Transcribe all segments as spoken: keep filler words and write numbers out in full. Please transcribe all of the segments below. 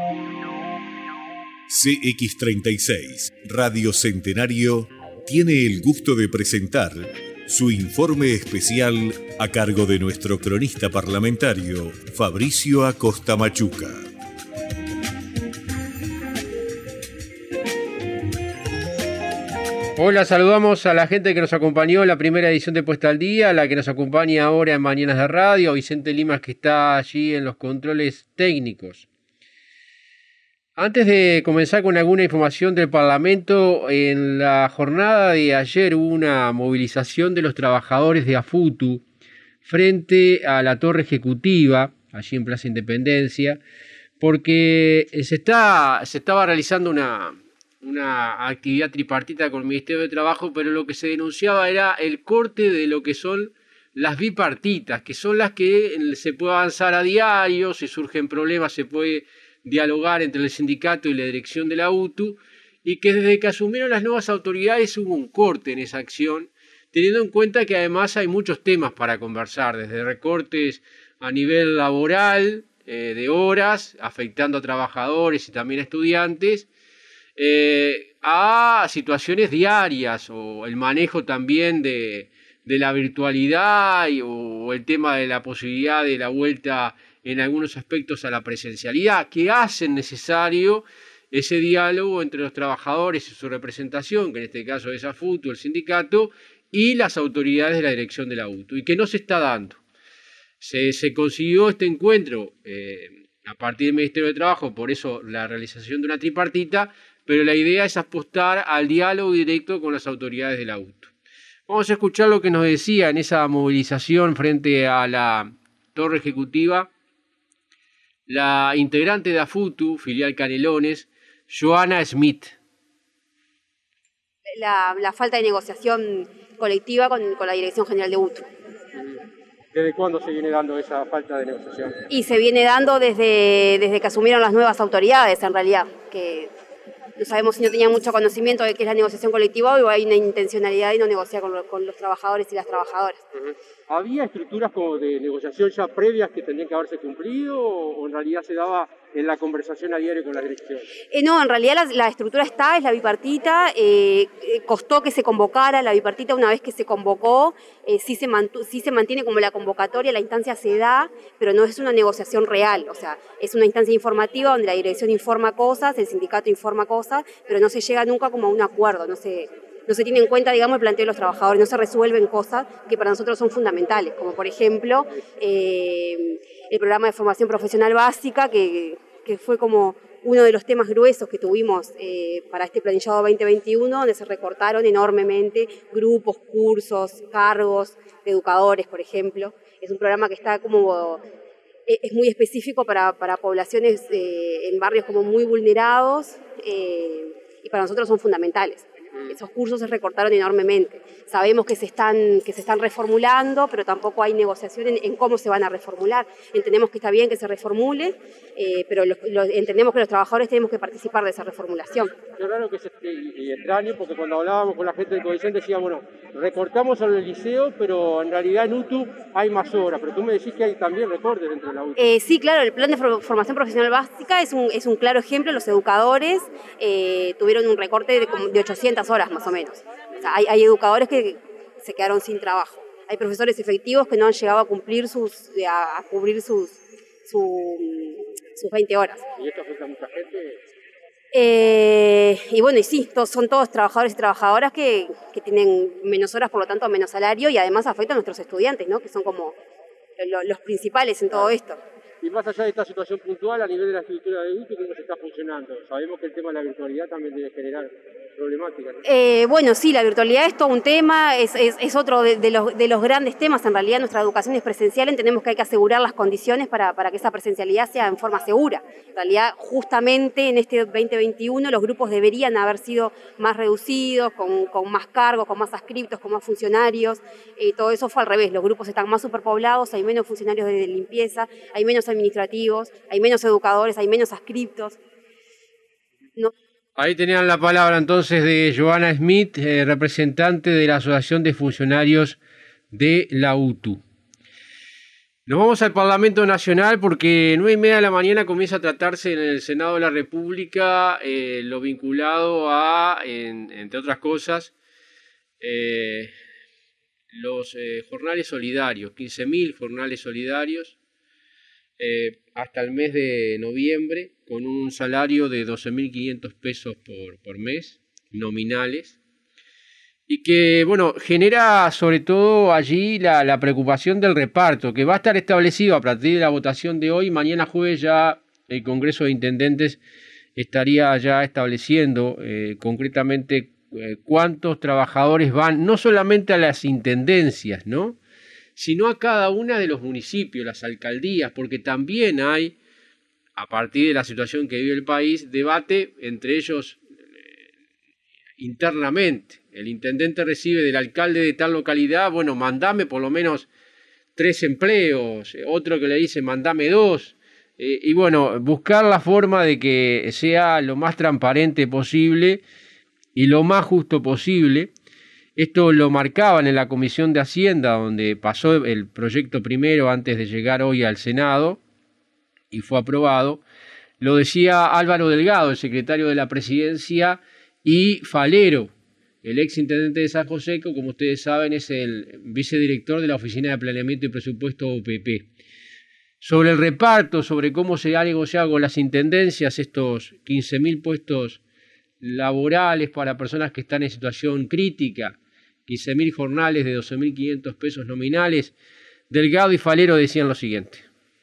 C X treinta y seis, Radio Centenario, tiene el gusto de presentar su informe especial a cargo de nuestro cronista parlamentario, Fabricio Acosta Machuca. Hola, saludamos a la gente que nos acompañó en la primera edición de Puesta al Día, a la que nos acompaña ahora en Mañanas de Radio, Vicente Limas, que está allí en los controles técnicos. Antes de comenzar con alguna información del Parlamento, en la jornada de ayer hubo una movilización de los trabajadores de AFUTU frente a la Torre Ejecutiva, allí en Plaza Independencia, porque se, está, se estaba realizando una, una actividad tripartita con el Ministerio de Trabajo, pero lo que se denunciaba era el corte de lo que son las bipartitas, que son las que se puede avanzar a diario, si surgen problemas se puede dialogar entre el sindicato y la dirección de la U T U, y que desde que asumieron las nuevas autoridades hubo un corte en esa acción, teniendo en cuenta que además hay muchos temas para conversar, desde recortes a nivel laboral, eh, de horas, afectando a trabajadores y también a estudiantes, eh, a situaciones diarias, o el manejo también de, de la virtualidad, y, o el tema de la posibilidad de la vuelta en algunos aspectos a la presencialidad, que hacen necesario ese diálogo entre los trabajadores y su representación, que en este caso es AFUTU, el sindicato, y las autoridades de la dirección de la U T U, y que no se está dando. Se, se consiguió este encuentro eh, a partir del Ministerio de Trabajo, por eso la realización de una tripartita, pero la idea es apostar al diálogo directo con las autoridades de la U T U. Vamos a escuchar lo que nos decía en esa movilización frente a la Torre Ejecutiva la integrante de AFUTU, filial Canelones, Joana Smith. La, la falta de negociación colectiva con, con la Dirección General de U T U. ¿Desde cuándo se viene dando esa falta de negociación? Y se viene dando desde, desde que asumieron las nuevas autoridades, en realidad, que no sabemos si no tenían mucho conocimiento de qué es la negociación colectiva o hay una intencionalidad de no negociar con, lo, con los trabajadores y las trabajadoras. Uh-huh. ¿Había estructuras como de negociación ya previas que tendrían que haberse cumplido o en realidad se daba en la conversación a diario con la dirección? Eh, no, en realidad la, la estructura está, es la bipartita, eh, costó que se convocara la bipartita. Una vez que se convocó, eh, sí, se mantu- sí se mantiene como la convocatoria, la instancia se da, pero no es una negociación real, o sea, es una instancia informativa donde la dirección informa cosas, el sindicato informa cosas, pero no se llega nunca como a un acuerdo, no se... No se tiene en cuenta, digamos, el planteo de los trabajadores, no se resuelven cosas que para nosotros son fundamentales, como por ejemplo eh, el programa de formación profesional básica, que, que fue como uno de los temas gruesos que tuvimos eh, para este planillado veinte veintiuno, donde se recortaron enormemente grupos, cursos, cargos de educadores, por ejemplo. Es un programa que está como... es muy específico para, para poblaciones eh, en barrios como muy vulnerados eh, y para nosotros son fundamentales. Esos cursos se recortaron enormemente. Sabemos que se están, que se están reformulando, pero tampoco hay negociación en, en cómo se van a reformular. Entendemos que está bien que se reformule, eh, pero lo, lo, entendemos que los trabajadores tenemos que participar de esa reformulación. Qué raro que es y extraño, porque cuando hablábamos con la gente del Codicen decía, bueno, recortamos al liceo, pero en realidad en U T U hay más horas. Pero tú me decís que hay también recortes dentro de la U T U. Eh, sí, claro, el plan de formación profesional básica es un, es un claro ejemplo. Los educadores eh, tuvieron un recorte de, de ochocientas horas más o menos. O sea, hay, hay educadores que se quedaron sin trabajo. Hay profesores efectivos que no han llegado a cumplir sus, a, a cubrir sus, su, sus veinte horas. ¿Y esto afecta a mucha gente? Eh, y bueno, y sí, todos, son todos trabajadores y trabajadoras que, que tienen menos horas, por lo tanto menos salario, y además afecta a nuestros estudiantes, ¿no? Que son como lo, los principales en todo esto. Y más allá de esta situación puntual, a nivel de la estructura de U T U, ¿cómo se está funcionando? Sabemos que el tema de la virtualidad también debe generar problemáticas, ¿no? Eh, bueno, sí, la virtualidad es todo un tema, es, es, es otro de, de, los, de los grandes temas. En realidad nuestra educación es presencial, entendemos que hay que asegurar las condiciones para, para que esa presencialidad sea en forma segura. En realidad, justamente en este veinte veintiuno los grupos deberían haber sido más reducidos, con, con más cargos, con más adscriptos, con más funcionarios. Eh, todo eso fue al revés, los grupos están más superpoblados, hay menos funcionarios de limpieza, hay menos administrativos, hay menos educadores, hay menos adscriptos. No. Ahí tenían la palabra entonces de Joana Smith, eh, representante de la Asociación de Funcionarios de la U T U. Nos vamos al Parlamento Nacional porque nueve y media de la mañana comienza a tratarse en el Senado de la República eh, lo vinculado a, en, entre otras cosas, eh, los eh, jornales solidarios, quince mil jornales solidarios eh, hasta el mes de noviembre, con un salario de doce mil quinientos pesos por, por mes, nominales. Y que, bueno, genera sobre todo allí la, la preocupación del reparto, que va a estar establecido a partir de la votación de hoy. Mañana jueves ya el Congreso de Intendentes estaría ya estableciendo eh, concretamente eh, cuántos trabajadores van, no solamente a las intendencias, ¿no?, sino a cada una de los municipios, las alcaldías, porque también hay, a partir de la situación que vive el país, debate entre ellos eh, internamente. El intendente recibe del alcalde de tal localidad, bueno, mandame por lo menos tres empleos, otro que le dice mandame dos, eh, y bueno, buscar la forma de que sea lo más transparente posible y lo más justo posible. Esto lo marcaban en la Comisión de Hacienda, donde pasó el proyecto primero antes de llegar hoy al Senado y fue aprobado. Lo decía Álvaro Delgado, el secretario de la Presidencia, y Falero, el ex intendente de San José, que como ustedes saben es el vicedirector de la Oficina de Planeamiento y Presupuesto O P P. Sobre el reparto, sobre cómo se ha negociado con las intendencias estos quince mil puestos laborales para personas que están en situación crítica, quince mil jornales de doce mil quinientos pesos nominales, Delgado y Falero decían lo siguiente.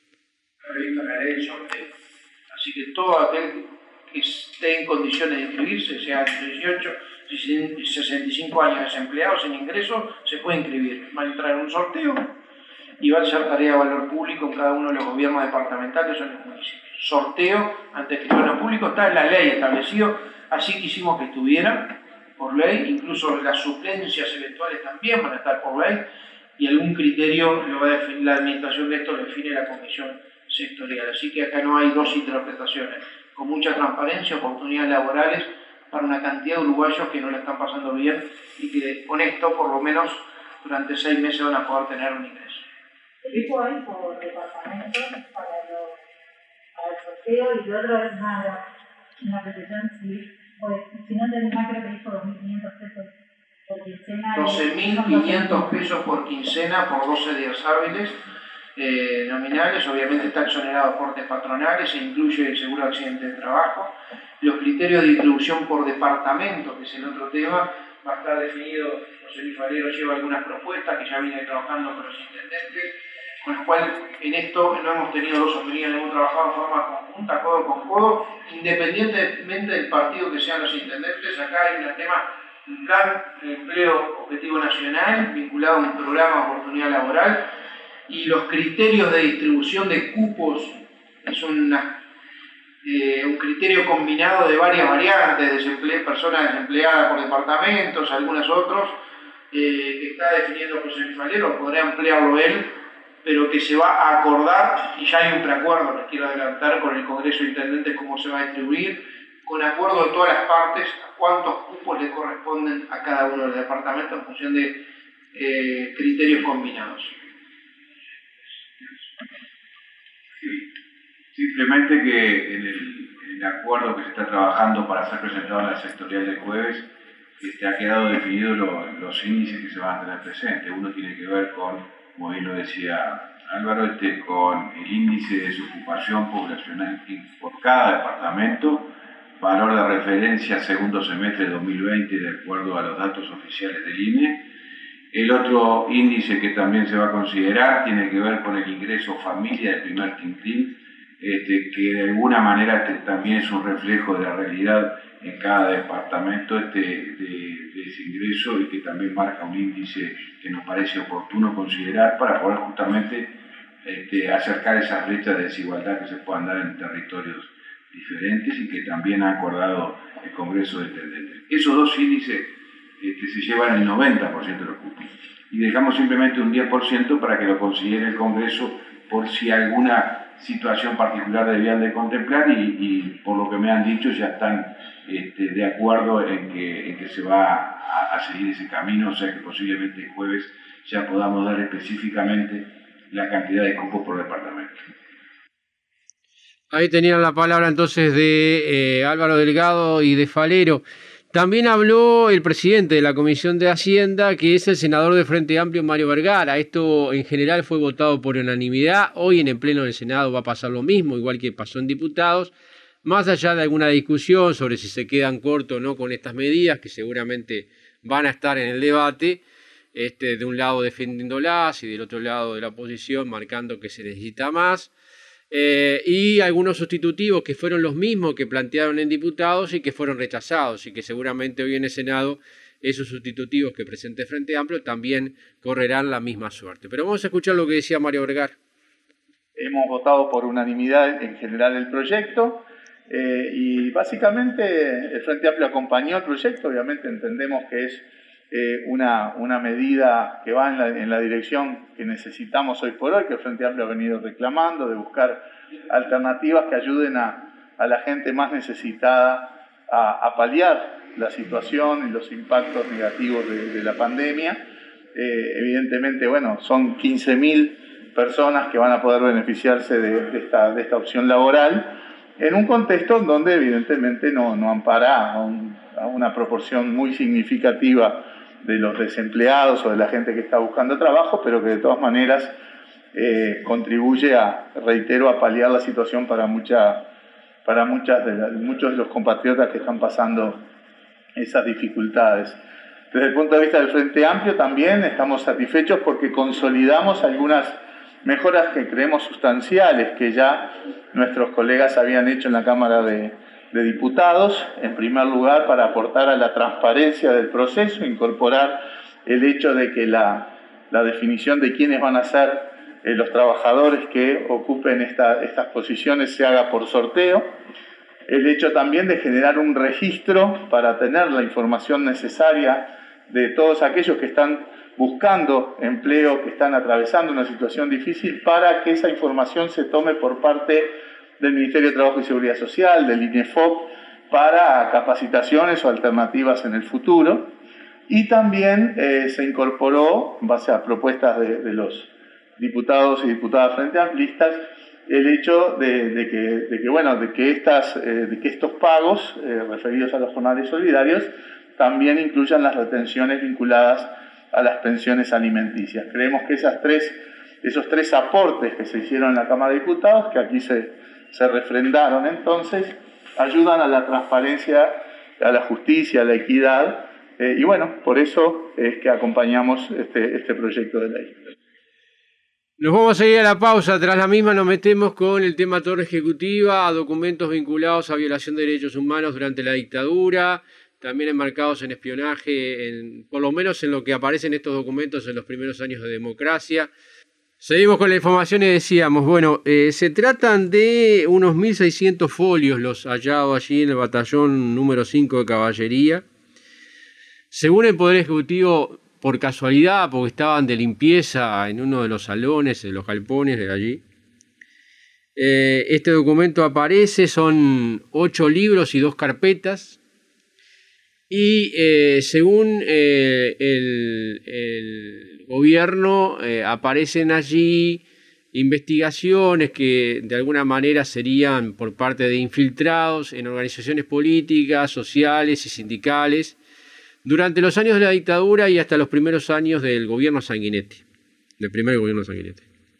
Así que todo aquel que esté en condiciones de inscribirse, sea entre dieciocho y sesenta y cinco años desempleados sin ingresos, se puede inscribir. Va a entrar en un sorteo y va a ser tarea de valor público en cada uno de los gobiernos departamentales o en los municipios. Sorteo ante escribano público está en la ley establecido, así quisimos que estuviera por ley, incluso las suplencias eventuales también van a estar por ley, y algún criterio lo va a definir, la administración de esto lo define la comisión sectorial. Así que acá no hay dos interpretaciones, con mucha transparencia, oportunidades laborales para una cantidad de uruguayos que no la están pasando bien y que con esto por lo menos durante seis meses van a poder tener un ingreso. ¿Qué hay por departamento para, los, para el sorteo? Y lo otro es una, una precisión, si, pues, si no tenés más, creo que dijo dos mil quinientos pesos por quincena. doce mil quinientos pesos por quincena por doce días hábiles eh, nominales. Obviamente está exonerado aportes patronales, se incluye el seguro de accidente de trabajo. Los criterios de distribución por departamento, que es el otro tema, va a estar definido. José Luis Falero lleva algunas propuestas que ya viene trabajando con los intendentes, con lo cual en esto no hemos tenido dos opiniones, hemos trabajado de forma conjunta, codo con codo, independientemente del partido que sean los intendentes. Acá hay un tema, un plan de empleo objetivo nacional vinculado a un programa de oportunidad laboral, y los criterios de distribución de cupos es una, eh, un criterio combinado de varias variantes, desemple personas desempleadas por departamentos, algunos otros, eh, que está definiendo José Luis Falero, podrá emplearlo él, pero que se va a acordar, y ya hay un preacuerdo, les quiero adelantar, con el Congreso de Intendentes cómo se va a distribuir, con acuerdo de todas las partes, a cuántos cupos le corresponden a cada uno de los departamentos en función de eh, criterios combinados. Simplemente que en el, en el acuerdo que se está trabajando para ser presentado en la sectorial del jueves, este, ha quedado definido lo, los índices que se van a tener presentes. Uno tiene que ver con, como bien lo decía Álvaro, este, con el índice de desocupación poblacional por cada departamento, valor de referencia segundo semestre de dos mil veinte de acuerdo a los datos oficiales del I N E. El otro índice que también se va a considerar tiene que ver con el ingreso familia del primer quintil, este, que de alguna manera este, también es un reflejo de la realidad en cada departamento este, de, de ese ingreso, y que también marca un índice que nos parece oportuno considerar para poder justamente este, acercar esas brechas de desigualdad que se puedan dar en territorios diferentes y que también ha acordado el Congreso de Intendentes. Esos dos índices este, se llevan el noventa por ciento de los cupos y dejamos simplemente un diez por ciento para que lo considere el Congreso por si alguna situación particular debían de contemplar, y, y por lo que me han dicho ya están este, de acuerdo en que, en que se va a, a seguir ese camino, o sea que posiblemente el jueves ya podamos dar específicamente la cantidad de cupos por departamento. Ahí tenían la palabra entonces de eh, Álvaro Delgado y de Falero. También habló el presidente de la Comisión de Hacienda, que es el senador de Frente Amplio, Mario Vergara. Esto en general fue votado por unanimidad. Hoy en el Pleno del Senado va a pasar lo mismo, igual que pasó en diputados. Más allá de alguna discusión sobre si se quedan cortos o no con estas medidas, que seguramente van a estar en el debate, este, de un lado defendiéndolas y del otro lado de la oposición marcando que se necesita más. Eh, y algunos sustitutivos que fueron los mismos que plantearon en diputados y que fueron rechazados y que seguramente hoy en el Senado esos sustitutivos que presente Frente Amplio también correrán la misma suerte. Pero vamos a escuchar lo que decía Mario Vergara. Hemos votado por unanimidad en general el proyecto eh, y básicamente el Frente Amplio acompañó el proyecto. Obviamente entendemos que es eh, una, una medida que va en la, en la dirección que necesitamos hoy por hoy, que el Frente Amplio ha venido reclamando, de buscar alternativas que ayuden a, a la gente más necesitada a, a paliar la situación y los impactos negativos de, de la pandemia. Eh, evidentemente, bueno, son quince mil personas que van a poder beneficiarse de, de, esta, de esta opción laboral en un contexto donde evidentemente no, no ampara a, un, a una proporción muy significativa de los desempleados o de la gente que está buscando trabajo, pero que de todas maneras eh, contribuye a, reitero, a paliar la situación para, mucha, para muchas de la, muchos de los compatriotas que están pasando esas dificultades. Desde el punto de vista del Frente Amplio también estamos satisfechos porque consolidamos algunas mejoras que creemos sustanciales que ya nuestros colegas habían hecho en la Cámara de, de Diputados. En primer lugar, para aportar a la transparencia del proceso, incorporar el hecho de que la, la definición de quiénes van a ser eh, los trabajadores que ocupen esta, estas posiciones se haga por sorteo. El hecho también de generar un registro para tener la información necesaria de todos aquellos que están buscando empleo, que están atravesando una situación difícil, para que esa información se tome por parte del Ministerio de Trabajo y Seguridad Social, del INEFOP, para capacitaciones o alternativas en el futuro. Y también eh, se incorporó, en base a propuestas de, de los diputados y diputadas frente amplistas, el hecho de, de, que, de, que, bueno, de, que estas, eh, de que estos pagos eh, referidos a los jornales solidarios también incluyan las retenciones vinculadas a las pensiones alimenticias. Creemos que esas tres, esos tres aportes que se hicieron en la Cámara de Diputados, que aquí se, se refrendaron entonces, ayudan a la transparencia, a la justicia, a la equidad, eh, y bueno, por eso es que acompañamos este, este proyecto de ley. Nos vamos a ir a la pausa. Tras la misma nos metemos con el tema torre ejecutiva, documentos vinculados a violación de derechos humanos durante la dictadura, también enmarcados en espionaje, en, por lo menos en lo que aparecen estos documentos en los primeros años de democracia. Seguimos con la información y decíamos, bueno, eh, se tratan de unos mil seiscientos folios los hallados allí en el batallón número cinco de Caballería. Según el Poder Ejecutivo, por casualidad, porque estaban de limpieza en uno de los salones, de los galpones de allí, eh, este documento aparece, son ocho libros y dos carpetas. Y eh, según eh, el, el gobierno eh, aparecen allí investigaciones que de alguna manera serían por parte de infiltrados en organizaciones políticas, sociales y sindicales durante los años de la dictadura y hasta los primeros años del gobierno Sanguinetti, del primer gobierno Sanguinetti.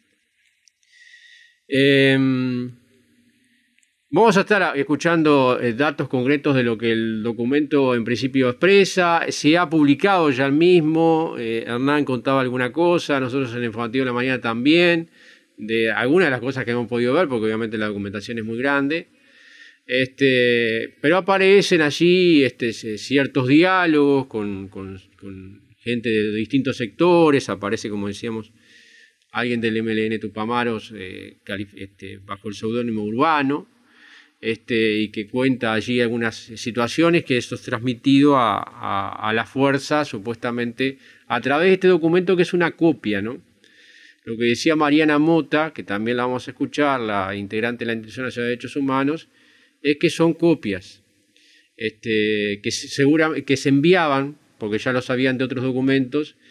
Eh, Vamos a estar escuchando datos concretos de lo que el documento en principio expresa. Se ha publicado ya el mismo. Eh, Hernán contaba alguna cosa, nosotros en el informativo de la mañana también, de algunas de las cosas que hemos podido ver, porque obviamente la documentación es muy grande. Este, pero aparecen allí este, ciertos diálogos con, con, con gente de distintos sectores. Aparece, como decíamos, alguien del M L N Tupamaros eh, este, bajo el seudónimo Urbano. Este, y que cuenta allí algunas situaciones que eso es transmitido a, a, a la fuerza, supuestamente, a través de este documento que es una copia, ¿no? Lo que decía Mariana Mota, que también la vamos a escuchar, la integrante de la Institución Nacional de Derechos Humanos, es que son copias este, que, se, segura, que se enviaban, porque ya lo sabían de otros documentos,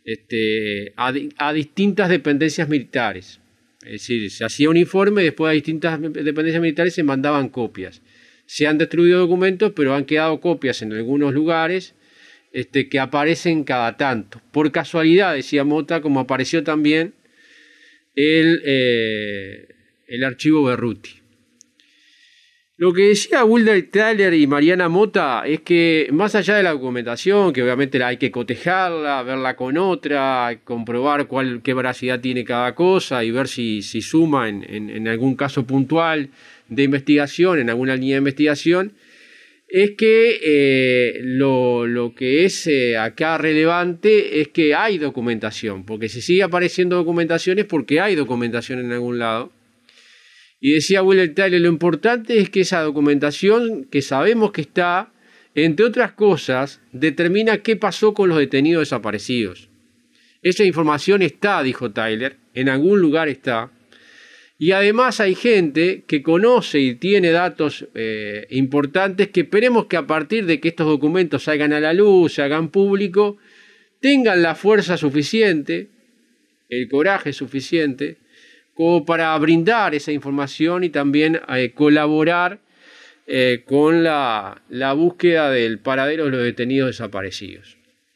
este, a, a distintas dependencias militares. Es decir, se hacía un informe y después a distintas dependencias militares se mandaban copias. Se han destruido documentos, pero han quedado copias en algunos lugares este, que aparecen cada tanto. Por casualidad, decía Mota, como apareció también el, eh, el archivo Berruti. Lo que decía Wilder Thaler y Mariana Mota es que más allá de la documentación, que obviamente hay que cotejarla, verla con otra, comprobar cuál, qué veracidad tiene cada cosa y ver si, si suma en, en, en algún caso puntual de investigación, en alguna línea de investigación, es que eh, lo, lo que es eh, acá relevante es que hay documentación, porque si sigue apareciendo documentación es porque hay documentación en algún lado. Y decía Wilder Thaler, lo importante es que esa documentación que sabemos que está, entre otras cosas, determina qué pasó con los detenidos desaparecidos. Esa información está, dijo Thaler, en algún lugar está. Y además hay gente que conoce y tiene datos eh, importantes que esperemos que a partir de que estos documentos salgan a la luz, se hagan público, tengan la fuerza suficiente, el coraje suficiente, como para brindar esa información y también eh, colaborar eh, con la, la búsqueda del paradero de los detenidos desaparecidos.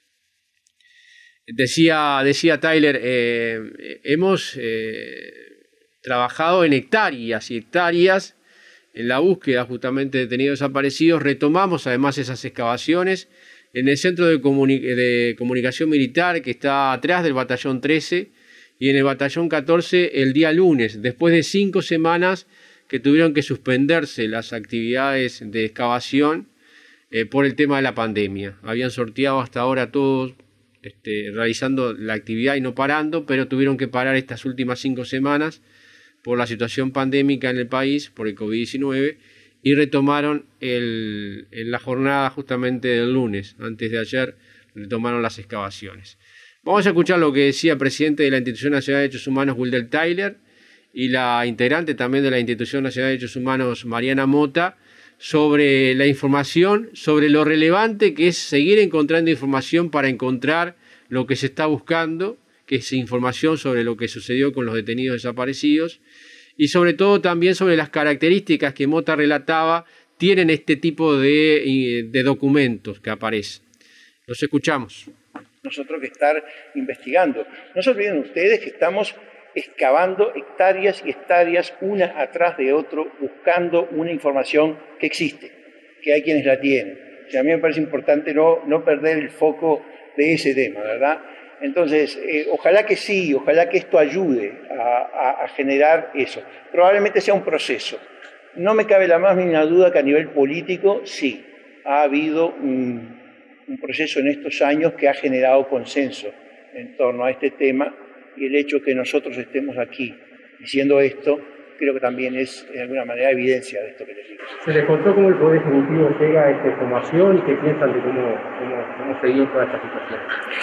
Decía, decía Thaler, eh, hemos eh, trabajado en hectáreas y hectáreas en la búsqueda justamente de detenidos desaparecidos. Retomamos además esas excavaciones en el Centro de, Comuni- de Comunicación Militar que está atrás del Batallón trece, y en el Batallón catorce el día lunes, después de cinco semanas que tuvieron que suspenderse las actividades de excavación eh, por el tema de la pandemia. Habían sorteado hasta ahora todos este, realizando la actividad y no parando, pero tuvieron que parar estas últimas cinco semanas por la situación pandémica en el país, por el COVID diecinueve, y retomaron el, en la jornada justamente del lunes, antes de ayer, retomaron las excavaciones. Vamos a escuchar lo que decía el presidente de la Institución Nacional de Derechos Humanos, Wilder Thaler, y la integrante también de la Institución Nacional de Derechos Humanos, Mariana Mota, sobre la información, sobre lo relevante que es seguir encontrando información para encontrar lo que se está buscando, que es información sobre lo que sucedió con los detenidos desaparecidos, y sobre todo también sobre las características que Mota relataba tienen este tipo de, de documentos que aparecen. Los escuchamos. Nosotros que estar investigando. No se olviden ustedes que estamos excavando hectáreas y hectáreas una atrás de otro, buscando una información que existe, que hay quienes la tienen. O sea, a mí me parece importante no, no perder el foco de ese tema, ¿verdad? Entonces, eh, ojalá que sí, ojalá que esto ayude a, a, a generar eso. Probablemente sea un proceso. No me cabe la más mínima duda que a nivel político, sí, ha habido un, un proceso en estos años que ha generado consenso en torno a este tema, y el hecho que nosotros estemos aquí diciendo esto, creo que también es, de alguna manera, evidencia de esto que les digo. Se les contó cómo el Poder Ejecutivo llega a esta información y qué piensan de cómo, cómo, cómo se dio toda esta situación.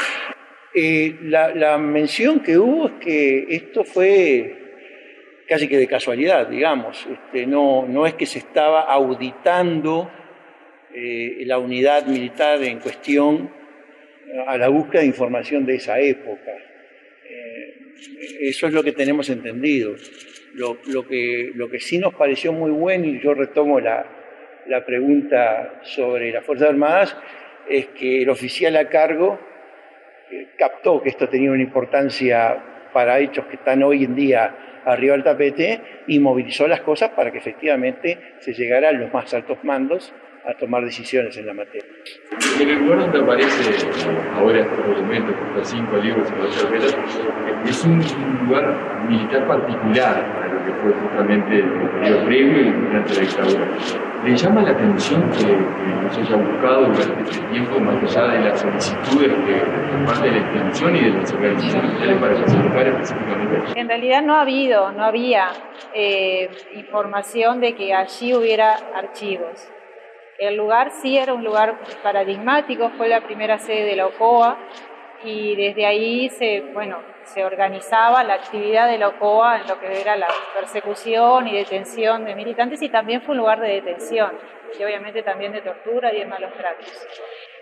Eh, la, la mención que hubo es que esto fue casi que de casualidad, digamos. Este, no, no es que se estaba auditando eh, la unidad militar en cuestión a la búsqueda de información de esa época. Eh, eso es lo que tenemos entendido. Lo, lo, que, lo que sí nos pareció muy bueno, y yo retomo la, la pregunta sobre las Fuerzas Armadas, es que el oficial a cargo captó que esto tenía una importancia para hechos que están hoy en día arriba del tapete y movilizó las cosas para que efectivamente se llegara a los más altos mandos a tomar decisiones en la materia. En el lugar donde aparece ahora este documento, que está cinco libros y dos carpetas, es un lugar militar particular para lo que fue justamente el periodo previo y durante la dictadura. ¿Le llama la atención que, que se haya buscado durante este tiempo, más allá de las solicitudes que por parte de la institución y de las organizaciones sociales para clasificar específicamente? En realidad no ha habido, no había eh, información de que allí hubiera archivos. El lugar sí era un lugar paradigmático, fue la primera sede de la OCOA y desde ahí se, bueno, se organizaba la actividad de la OCOA en lo que era la persecución y detención de militantes, y también fue un lugar de detención y obviamente también de tortura y de malos tratos.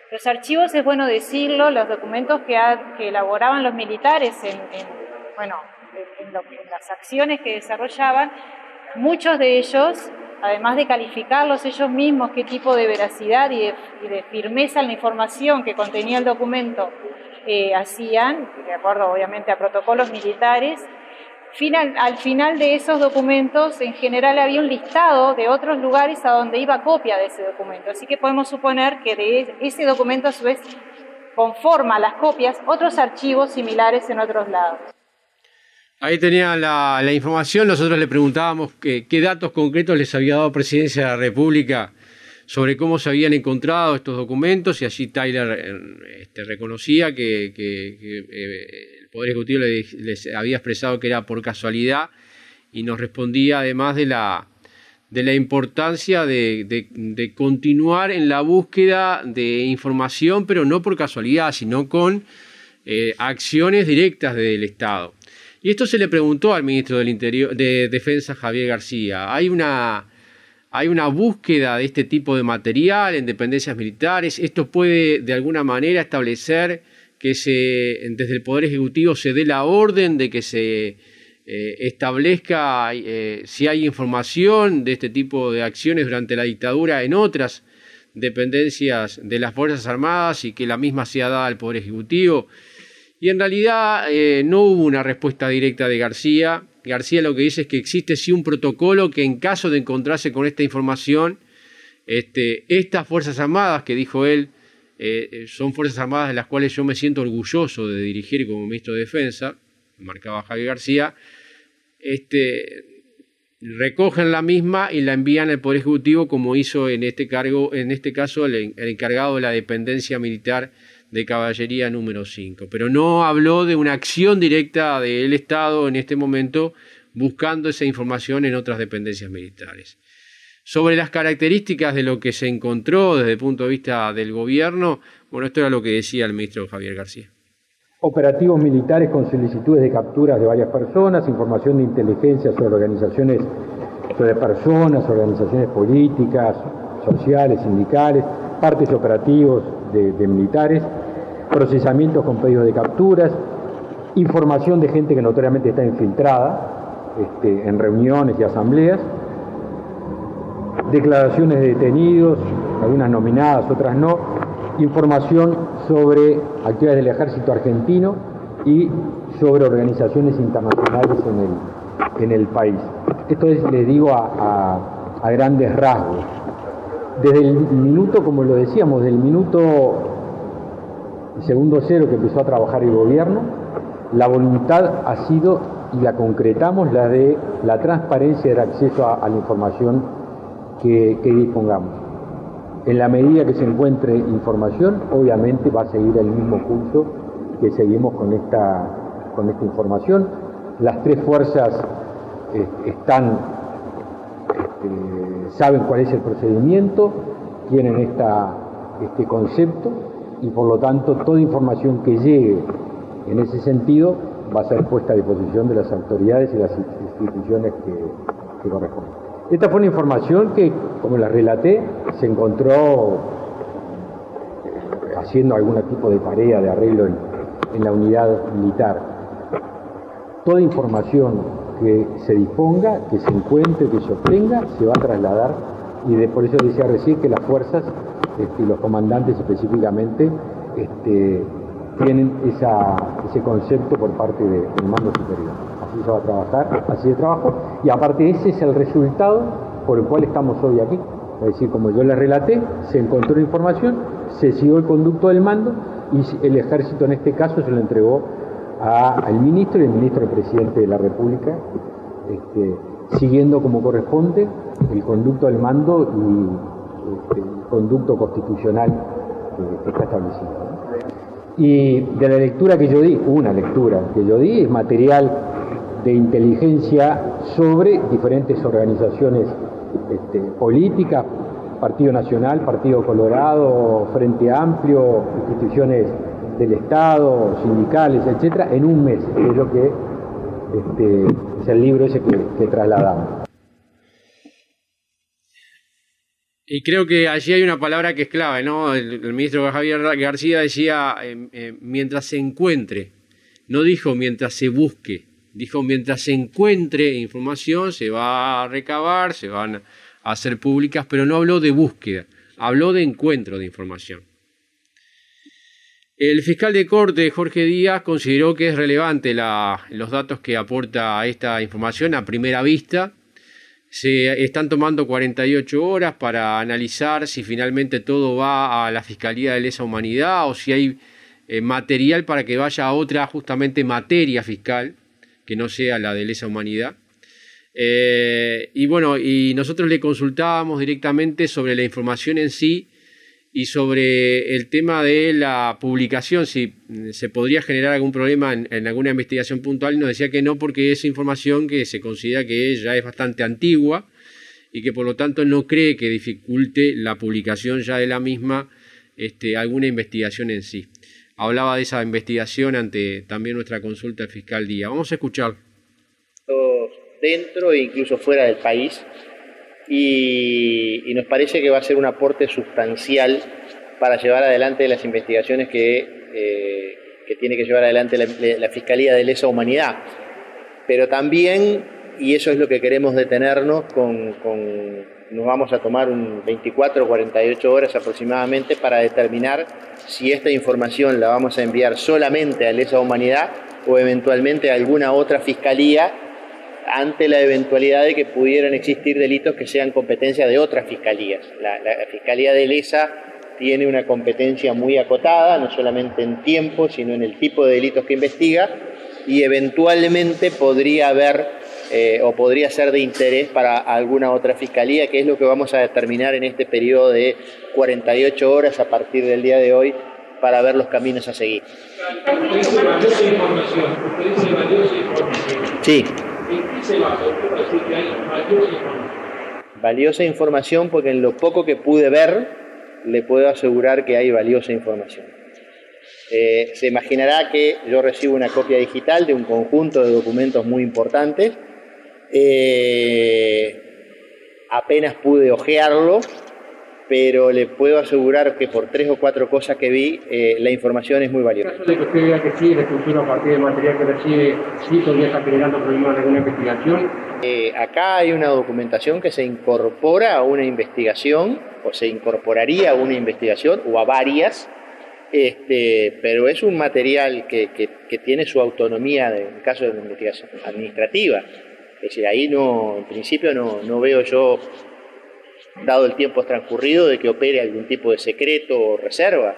Los archivos, es bueno decirlo, los documentos que, ha, que elaboraban los militares en, en, bueno, en, lo, en las acciones que desarrollaban, muchos de ellos, además de calificarlos ellos mismos qué tipo de veracidad y de, y de firmeza en la información que contenía el documento eh, hacían, de acuerdo obviamente a protocolos militares, Final, al final de esos documentos, en general había un listado de otros lugares a donde iba copia de ese documento. Así que podemos suponer que de ese documento, a su vez, conforma las copias otros archivos similares en otros lados. Ahí tenía la, la información. Nosotros le preguntábamos que, qué datos concretos les había dado Presidencia de la República sobre cómo se habían encontrado estos documentos, y allí Tyler este, reconocía que, que, que eh, el Poder Ejecutivo les, les había expresado que era por casualidad, y nos respondía además de la, de la importancia de, de, de continuar en la búsqueda de información, pero no por casualidad, sino con eh, acciones directas del Estado. Y esto se le preguntó al ministro del Interior, de Defensa, Javier García. Hay una... Hay una búsqueda de este tipo de material en dependencias militares. Esto puede de alguna manera establecer que se, desde el Poder Ejecutivo se dé la orden de que se eh, establezca eh, si hay información de este tipo de acciones durante la dictadura en otras dependencias de las Fuerzas Armadas y que la misma sea dada al Poder Ejecutivo. Y en realidad eh, no hubo una respuesta directa de García. García lo que dice es que existe sí un protocolo que en caso de encontrarse con esta información, este, estas Fuerzas Armadas, que dijo él, eh, son Fuerzas Armadas de las cuales yo me siento orgulloso de dirigir como ministro de Defensa, marcaba Javier García, este, recogen la misma y la envían al Poder Ejecutivo, como hizo en este, cargo, en este caso el, el encargado de la dependencia militar de Caballería número cinco, pero no habló de una acción directa del Estado en este momento buscando esa información en otras dependencias militares. Sobre las características de lo que se encontró desde el punto de vista del gobierno, bueno, esto era lo que decía el ministro Javier García. Operativos militares con solicitudes de capturas de varias personas, información de inteligencia sobre organizaciones, sobre personas, organizaciones políticas, sociales, sindicales, partes operativos de, de militares, procesamientos con pedidos de capturas, información de gente que notoriamente está infiltrada este, en reuniones y asambleas, declaraciones de detenidos, algunas nominadas, otras no, información sobre actividades del ejército argentino y sobre organizaciones internacionales en el, en el país. Esto es, les digo, a, a, a grandes rasgos. Desde el minuto, como lo decíamos, del minuto segundo cero que empezó a trabajar el gobierno, la voluntad ha sido, y la concretamos, la de la transparencia del acceso a, a la información que, que dispongamos. En la medida que se encuentre información, obviamente va a seguir el mismo curso que seguimos con esta, con esta información. Las tres fuerzas eh, están... Este, saben cuál es el procedimiento, tienen esta, este concepto y por lo tanto toda información que llegue en ese sentido va a ser puesta a disposición de las autoridades y las instituciones que, que corresponden. Esta fue una información que, como la relaté, se encontró haciendo algún tipo de tarea de arreglo en, en la unidad militar. Toda información que se disponga, que se encuentre, que se obtenga, se va a trasladar, y de, por eso decía recién que las fuerzas este, y los comandantes específicamente este, tienen esa, ese concepto por parte de, del mando superior. Así se va a trabajar, así de trabajo, y aparte ese es el resultado por el cual estamos hoy aquí. Es decir, como yo les relaté, se encontró información, se siguió el conducto del mando y el ejército en este caso se lo entregó A, al ministro y el ministro del presidente de la República, este, siguiendo como corresponde el conducto del mando y este, el conducto constitucional que, que está establecido. Y de la lectura que yo di, una lectura que yo di, es material de inteligencia sobre diferentes organizaciones este, políticas, Partido Nacional, Partido Colorado, Frente Amplio, instituciones del Estado, sindicales, etcétera, en un mes, que es lo que este, es el libro ese que, que trasladamos. Y creo que allí hay una palabra que es clave, ¿no? El, el ministro Javier García decía, eh, eh, mientras se encuentre, no dijo mientras se busque, dijo mientras se encuentre información, se va a recabar, se van a hacer públicas, pero no habló de búsqueda, habló de encuentro de información. El fiscal de corte, Jorge Díaz, consideró que es relevante la, los datos que aporta esta información a primera vista. Se están tomando cuarenta y ocho horas para analizar si finalmente todo va a la Fiscalía de Lesa Humanidad o si hay eh, material para que vaya a otra justamente materia fiscal que no sea la de Lesa Humanidad. Eh, y bueno, y nosotros le consultábamos directamente sobre la información en sí y sobre el tema de la publicación, si se podría generar algún problema en, en alguna investigación puntual, y nos decía que no, porque es información que se considera que ya es bastante antigua y que por lo tanto no cree que dificulte la publicación ya de la misma este, alguna investigación en sí. Hablaba de esa investigación ante también nuestra consulta al fiscal Díaz. Vamos a escuchar. Dentro e incluso fuera del país. Y, y nos parece que va a ser un aporte sustancial para llevar adelante las investigaciones que, eh, que tiene que llevar adelante la, la Fiscalía de Lesa Humanidad. Pero también, y eso es lo que queremos detenernos, con, con, nos vamos a tomar un veinticuatro o cuarenta y ocho horas aproximadamente para determinar si esta información la vamos a enviar solamente a Lesa Humanidad o eventualmente a alguna otra fiscalía, ante la eventualidad de que pudieran existir delitos que sean competencia de otras fiscalías. La, la, la Fiscalía de Lesa tiene una competencia muy acotada, no solamente en tiempo, sino en el tipo de delitos que investiga, y eventualmente podría haber eh, o podría ser de interés para alguna otra fiscalía, que es lo que vamos a determinar en este periodo de cuarenta y ocho horas a partir del día de hoy, para ver los caminos a seguir. Usted dice valiosa información. Usted dice valiosa información. Sí. ¿En qué se basa usted para decir que hay valiosa información? Valiosa información porque en lo poco que pude ver, le puedo asegurar que hay valiosa información. Eh, se imaginará que yo recibo una copia digital de un conjunto de documentos muy importantes. Eh, apenas pude hojearlo, pero le puedo asegurar que por tres o cuatro cosas que vi, eh, la información es muy valiosa. En caso de que usted vea que sí, la estructura a partir del material que recibe, sí todavía está generando problemas en alguna investigación. Eh, acá hay una documentación que se incorpora a una investigación, o se incorporaría a una investigación, o a varias, este, pero es un material que, que, que tiene su autonomía de, en caso de una investigación administrativa. Es decir, ahí no, en principio no, no veo yo, dado el tiempo transcurrido, de que opere algún tipo de secreto o reserva.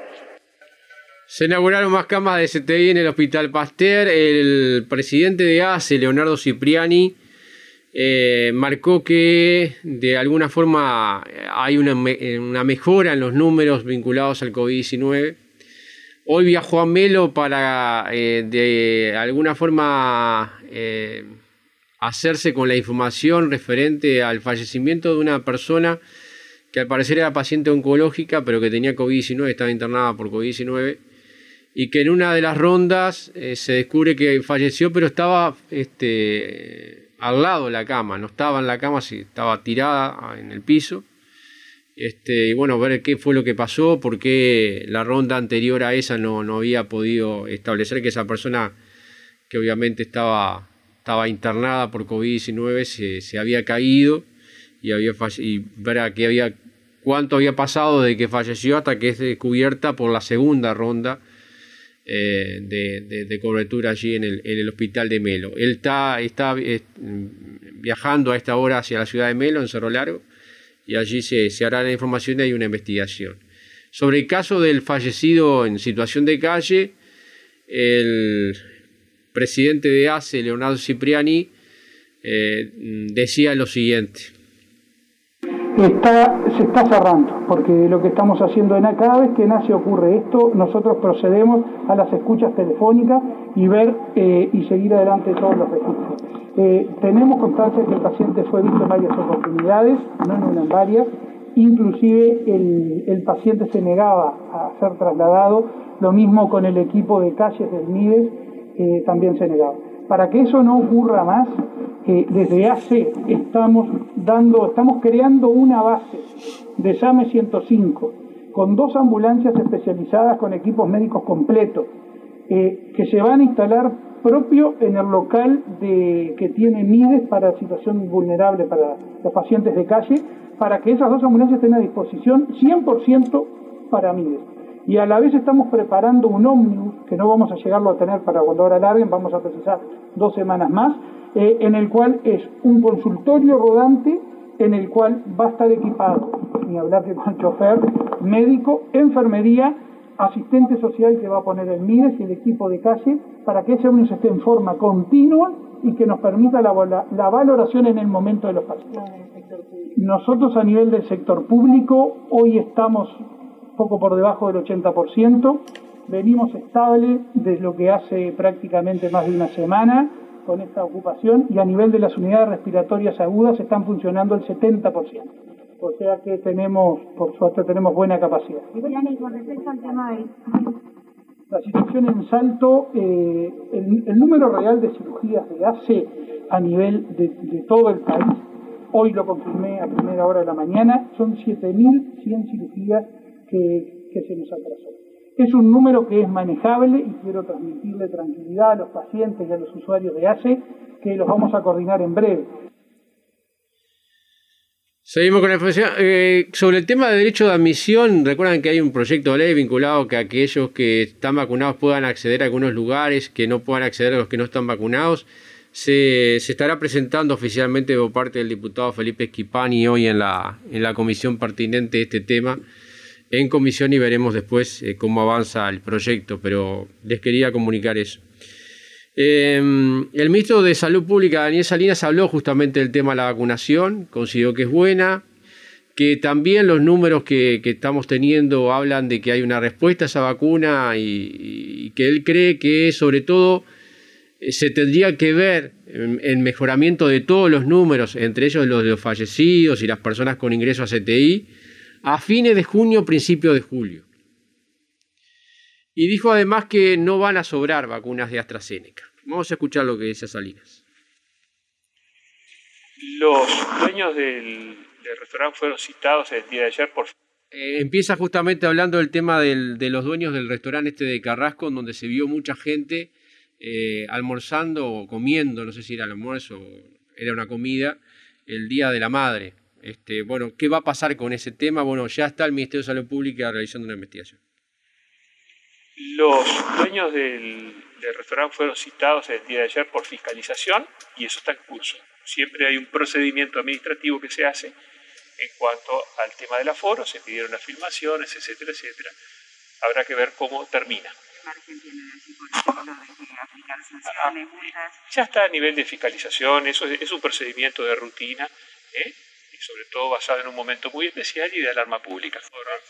Se inauguraron más camas de C T I en el Hospital Pasteur. El presidente de A C E, Leonardo Cipriani, eh, marcó que de alguna forma hay una, una mejora en los números vinculados al COVID diecinueve. Hoy viajó a Melo para eh, de alguna forma eh, hacerse con la información referente al fallecimiento de una persona que al parecer era paciente oncológica, pero que tenía COVID diecinueve, estaba internada por COVID diecinueve, y que en una de las rondas eh, se descubre que falleció, pero estaba este, al lado de la cama, no estaba en la cama, sí, estaba tirada en el piso. Este, y bueno, ver qué fue lo que pasó, por qué la ronda anterior a esa no, no había podido establecer que esa persona, que obviamente estaba... estaba internada por COVID diecinueve, se, se había caído y, había y ver que había, cuánto había pasado desde que falleció hasta que es descubierta por la segunda ronda eh, de, de, de cobertura allí en el, en el hospital de Melo. Él está, está eh, viajando a esta hora hacia la ciudad de Melo, en Cerro Largo, y allí se, se hará la información y hay una investigación. Sobre el caso del fallecido en situación de calle, el presidente de A C E, Leonardo Cipriani, eh, decía lo siguiente. Está, se está cerrando, porque lo que estamos haciendo en acá, cada vez que nace ocurre esto, nosotros procedemos a las escuchas telefónicas y ver eh, y seguir adelante todos los registros. Eh, tenemos constancia que el paciente fue visto en varias oportunidades, no en una, en varias, inclusive el, el paciente se negaba a ser trasladado, lo mismo con el equipo de calles del MIDES, Eh, también se negaba. Para que eso no ocurra más, eh, desde A C E estamos dando, estamos creando una base de SAME ciento cinco con dos ambulancias especializadas con equipos médicos completos eh, que se van a instalar propio en el local de, que tiene MIDES para situación vulnerable para los pacientes de calle, para que esas dos ambulancias estén a disposición cien por ciento para MIDES. Y a la vez estamos preparando un ómnibus, que no vamos a llegarlo a tener para cuando ahora larguen, vamos a precisar dos semanas más, eh, en el cual es un consultorio rodante, en el cual va a estar equipado, ni hablar de con chofer, médico, enfermería, asistente social que va a poner el MIDES y el equipo de calle, para que ese ómnibus esté en forma continua y que nos permita la, la, la valoración en el momento de los pacientes. Nosotros a nivel del sector público, hoy estamos poco por debajo del ochenta por ciento, venimos estable desde lo que hace prácticamente más de una semana con esta ocupación, y a nivel de las unidades respiratorias agudas están funcionando el setenta por ciento. O sea que tenemos, por suerte, tenemos buena capacidad. Y con respecto al tema de... La situación en Salto, eh, el, el número real de cirugías de A C E a nivel de, de todo el país, hoy lo confirmé a primera hora de la mañana, son siete mil cien cirugías que, que se nos atrasó. Es un número que es manejable y quiero transmitirle tranquilidad a los pacientes y a los usuarios de A C E que los vamos a coordinar en breve. Seguimos con la información. Eh, sobre el tema de derecho de admisión, recuerdan que hay un proyecto de ley vinculado a que aquellos que están vacunados puedan acceder a algunos lugares, que no puedan acceder a los que no están vacunados. Se, se estará presentando oficialmente por parte del diputado Felipe Schipani hoy en la, en la comisión pertinente este tema, en comisión, y veremos después eh, cómo avanza el proyecto, pero les quería comunicar eso. Eh, el ministro de Salud Pública, Daniel Salinas, habló justamente del tema de la vacunación, consideró que es buena, que también los números que, que estamos teniendo hablan de que hay una respuesta a esa vacuna y, y que él cree que sobre todo eh, se tendría que ver el mejoramiento de todos los números, entre ellos los de los fallecidos y las personas con ingreso a C T I, a fines de junio, principios de julio. Y dijo además que no van a sobrar vacunas de AstraZeneca. Vamos a escuchar lo que dice Salinas. Los dueños del, del restaurante fueron citados el día de ayer por... Eh, empieza justamente hablando del tema del, de los dueños del restaurante este de Carrasco, en donde se vio mucha gente eh, almorzando o comiendo, no sé si era el almuerzo o era una comida, el Día de la Madre. Este, bueno, ¿qué va a pasar con ese tema? Bueno, ya está el Ministerio de Salud Pública realizando una investigación. Los dueños del, del restaurante fueron citados el día de ayer por fiscalización y eso está en curso. Siempre hay un procedimiento administrativo que se hace en cuanto al tema del aforo, se pidieron las filmaciones, etcétera, etcétera. Habrá que ver cómo termina. Ya está a nivel de fiscalización, eso es, es un procedimiento de rutina, ¿eh? Y sobre todo basado en un momento muy especial y de alarma pública.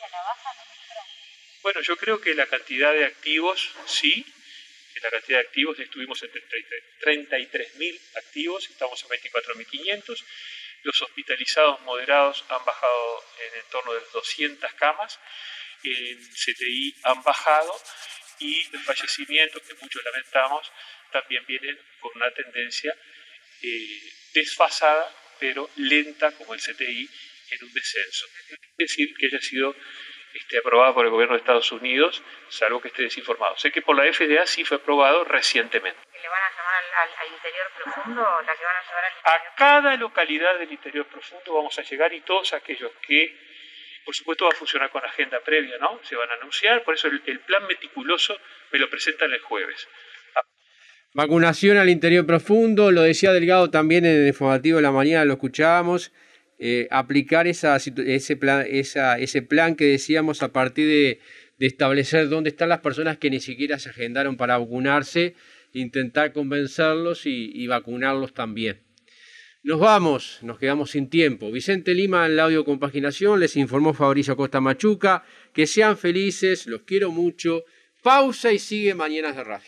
Bueno, yo creo que la cantidad de activos, sí, en la cantidad de activos estuvimos en treinta y tres mil activos, estamos en veinticuatro mil quinientos, los hospitalizados moderados han bajado en torno de doscientas camas, en C T I han bajado y los fallecimientos, que muchos lamentamos, también vienen con una tendencia eh, desfasada, pero lenta como el C T I en un descenso. Es decir, que haya sido Este, aprobado por el gobierno de Estados Unidos, salvo que esté desinformado. Sé que por la F D A sí fue aprobado recientemente. ¿Le van a llamar al, al, al interior profundo? ¿La que van a llevar al interior? A cada localidad del interior profundo vamos a llegar y todos aquellos que, por supuesto, va a funcionar con agenda previa, ¿no? Se van a anunciar, por eso el, el plan meticuloso me lo presentan el jueves. Vacunación al interior profundo, lo decía Delgado también en el informativo de la mañana, lo escuchábamos. Eh, aplicar esa, ese, plan, esa, ese plan que decíamos a partir de, de establecer dónde están las personas que ni siquiera se agendaron para vacunarse, intentar convencerlos y, y vacunarlos también. Nos vamos, nos quedamos sin tiempo. Vicente Lima en la audio compaginación, les informó Fabricio Costa Machuca. Que sean felices, los quiero mucho. Pausa y sigue Mañanas de Radio.